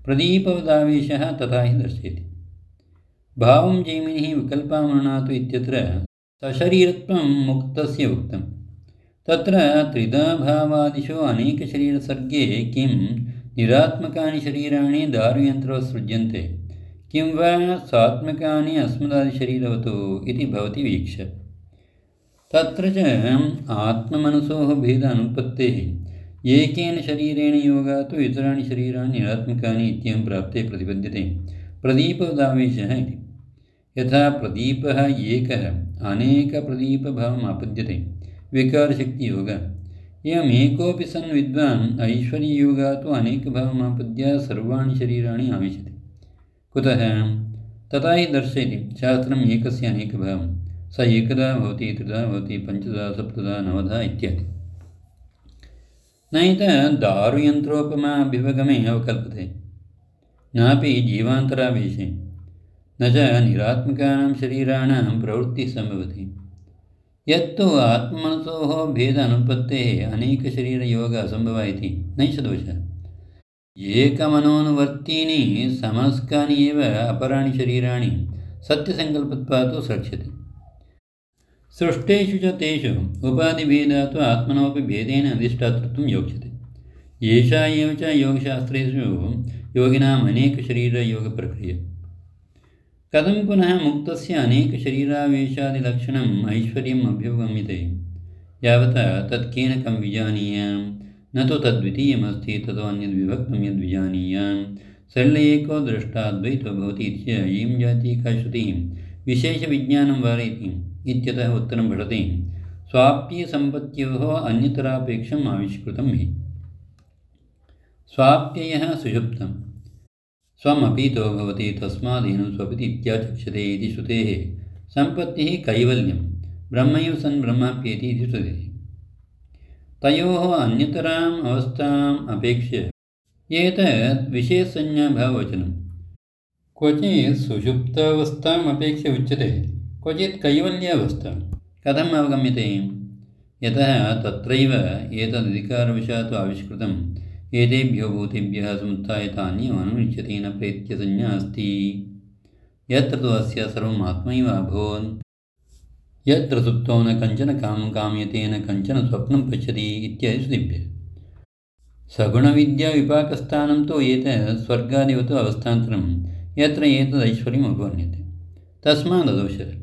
प्रदीपवदावेशः तथा हि दर्शयति। भावं जैमिनिः विकल्पामृणातु इत्यत्र सशरीरत्वं मुक्तस्य उक्तं। तत्र त्रिधाभावादिषु अनेकशरीरसर्गे किं निरात्मकानि शरीराणि दारुयन्त्रवत् सृज्यन्ते, किं वा स्वात्मकानि अस्मदादिशरीरवतो इति भवति वीक्ष्य। तत्र च आत्ममनसोः भेद अनुपत्तेः एकेन शरीरेण योगात् तु इतराणि शरीराणि निरात्मकानि इत्येवं प्राप्ते प्रतिपद्यते प्रदीपवदावेशः इति। यथा प्रदीपः एकः अनेकप्रदीपभावम् आपद्यते विकारशक्तियोगः, एवमेकोऽपि सन् विद्वान् ऐश्वर्ययोगात् तु अनेकभावमापद्य सर्वाणि शरीराणि आविशति। कुतः? तथा हि दर्शयति शास्त्रम् एकस्य अनेकभावं, स एकदा भवति, त्रिधा भवति, पञ्चधा, सप्तधा, नवधा इत्यादि। नैत दारुयन्त्रोपमाभिवगमे अवकल्पते, नापि जीवान्तरावेशे, न च निरात्मकानां शरीराणां प्रवृत्तिः सम्भवति। यत्तु आत्ममनसोः भेद अनुपत्तेः अनेकशरीरयोग असम्भवः इति नैष दोषः। एकमनोनुवर्तीनि समस्कानि एव अपराणि शरीराणि सत्यसङ्कल्पत्वात् स्रक्ष्यते। सृष्टेषु च तेषु उपाधिभेदात् तु आत्मनोऽपि भेदेन अधिष्ठातृत्वं योक्ष्यते। एषा एव च योगशास्त्रेषु योगिनाम् अनेकशरीरयोगप्रक्रिया। कथं पुनः मुक्तस्य अनेकशरीरावेशादिलक्षणम् ऐश्वर्यम् अभ्युपगम्यते? यावता तत्केनकं विजानीयां, न तु तद्वितीयमस्ति ततो अन्यद्विभक्तं यद्विजानीयां, शरीर एको द्रष्टा द्वैतो भवति इयं जातीका श्रुतिः विशेषविज्ञानं वारयति इत्यतः उत्तरं पठति स्वाप्यसम्पत्योः अन्यतरापेक्षम् आविष्कृतं हि। स्वाप्ययः सुषुप्तं स्वमपीतो भवति तस्मादेनं स्वपिति इत्याचक्षते इति श्रुतेः सम्पत्तिः कैवल्यं ब्रह्मैव सन् ब्रह्माप्येति इति श्रुतिः। तयोः अन्यतराम् अवस्थाम् अपेक्ष्य एतद् विशेषसंज्ञाभाववचनं। क्वचित् सुषुप्तावस्थाम् अपेक्ष्य उच्यते, क्वचित् कैवल्यावस्था। कथम् अवगम्यते? यतः तत्रैव एतदधिकारवशात् आविष्कृतम् एतेभ्यो भूतेभ्यः समुत्थाय तान्यमनुमिच्छति न प्रेत्यसंज्ञा अस्ति। यत्र तु अस्य सर्वम् आत्मैव अभूत्, यत्र सुप्तो न कञ्चन कामं काम्यते न कञ्चन स्वप्नं पश्यति इत्यादि श्रुतिभ्यः। सगुणविद्याविपाकस्थानं तु एतत् स्वर्गादिवत् अवस्थान्तरं यत्र एतदैश्वर्यम् उपवर्ण्यते, तस्माददोषः।